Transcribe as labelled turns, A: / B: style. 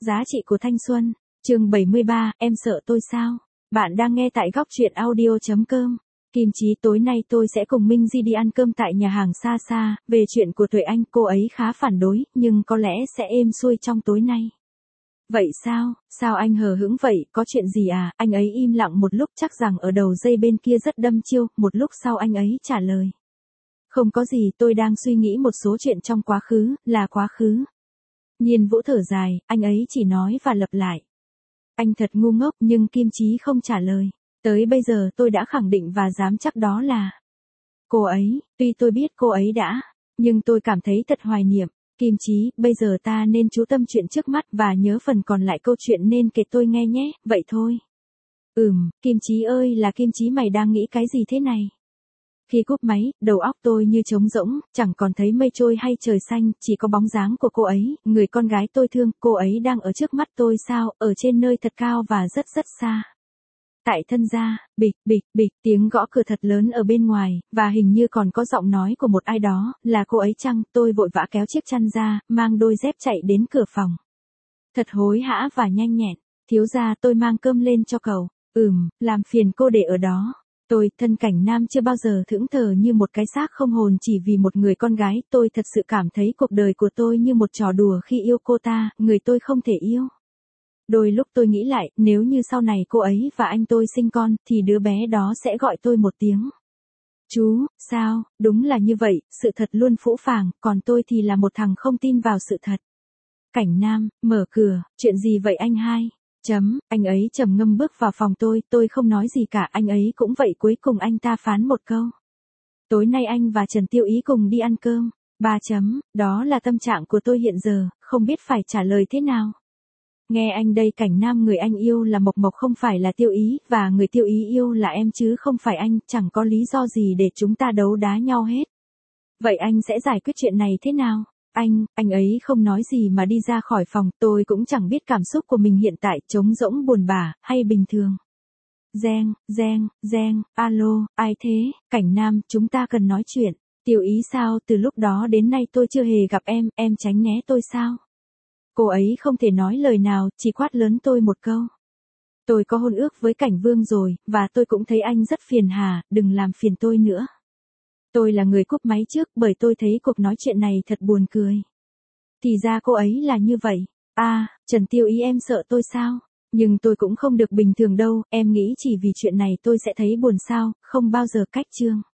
A: Giá trị của thanh xuân, chương 73, em sợ tôi sao? Bạn đang nghe tại góc truyện audio.com. Kim Chí, tối nay tôi sẽ cùng Minh Di đi ăn cơm tại nhà hàng xa xa, về chuyện của Tuệ Anh, cô ấy khá phản đối, nhưng có lẽ sẽ êm xuôi trong tối nay. Vậy sao, sao anh hờ hững vậy, có chuyện gì à? Anh ấy im lặng một lúc, chắc rằng ở đầu dây bên kia rất đâm chiêu, một lúc sau anh ấy trả lời. Không có gì, tôi đang suy nghĩ một số chuyện trong quá khứ, là quá khứ. Nhiên Vũ thở dài, anh ấy chỉ nói và lặp lại. Anh thật ngu ngốc, nhưng Kim Chí không trả lời. Tới bây giờ tôi đã khẳng định và dám chắc đó là cô ấy. Tuy tôi biết cô ấy đã, nhưng tôi cảm thấy thật hoài niệm. Kim Chí, bây giờ ta nên chú tâm chuyện trước mắt và nhớ phần còn lại câu chuyện nên kể tôi nghe nhé, vậy thôi. Kim Chí ơi là Kim Chí, mày đang nghĩ cái gì thế này? Khi cúp máy, đầu óc tôi như trống rỗng, chẳng còn thấy mây trôi hay trời xanh, chỉ có bóng dáng của cô ấy, người con gái tôi thương, cô ấy đang ở trước mắt tôi sao, ở trên nơi thật cao và rất rất xa. Tại thân gia, bịch, bịch, bịch, tiếng gõ cửa thật lớn ở bên ngoài, và hình như còn có giọng nói của một ai đó, là cô ấy chăng? Tôi vội vã kéo chiếc chăn ra, mang đôi dép chạy đến cửa phòng. Thật hối hã và nhanh nhẹn, thiếu gia, tôi mang cơm lên cho cậu. Làm phiền cô để ở đó. Tôi, thân Cảnh Nam, chưa bao giờ thững thờ như một cái xác không hồn chỉ vì một người con gái. Tôi thật sự cảm thấy cuộc đời của tôi như một trò đùa khi yêu cô ta, người tôi không thể yêu. Đôi lúc tôi nghĩ lại, nếu như sau này cô ấy và anh tôi sinh con, thì đứa bé đó sẽ gọi tôi một tiếng chú. Sao, đúng là như vậy, sự thật luôn phũ phàng, còn tôi thì là một thằng không tin vào sự thật. Cảnh Nam, mở cửa, chuyện gì vậy anh hai? Anh ấy trầm ngâm bước vào phòng tôi không nói gì cả, anh ấy cũng vậy, cuối cùng anh ta phán một câu. Tối nay anh và Trần Tiêu Ý cùng đi ăn cơm. Đó là tâm trạng của tôi hiện giờ, không biết phải trả lời thế nào. Nghe anh đây Cảnh Nam, người anh yêu là Mộc Mộc không phải là Tiêu Ý, và người Tiêu Ý yêu là em chứ không phải anh, chẳng có lý do gì để chúng ta đấu đá nhau hết. Vậy anh sẽ giải quyết chuyện này thế nào? Anh ấy không nói gì mà đi ra khỏi phòng, tôi cũng chẳng biết cảm xúc của mình hiện tại, trống rỗng, buồn bã, hay bình thường. Reng, alo, ai thế? Cảnh Nam, chúng ta cần nói chuyện. Tiêu Ý sao, từ lúc đó đến nay tôi chưa hề gặp em tránh né tôi sao? Cô ấy không thể nói lời nào, chỉ quát lớn tôi một câu. Tôi có hôn ước với Cảnh Vương rồi, và tôi cũng thấy anh rất phiền hà, đừng làm phiền tôi nữa. Tôi là người cúp máy trước bởi tôi thấy cuộc nói chuyện này thật buồn cười. Thì ra cô ấy là như vậy. Trần Tiêu Ý, em sợ tôi sao? Nhưng tôi cũng không được bình thường đâu, em nghĩ chỉ vì chuyện này tôi sẽ thấy buồn sao, không bao giờ cách chương.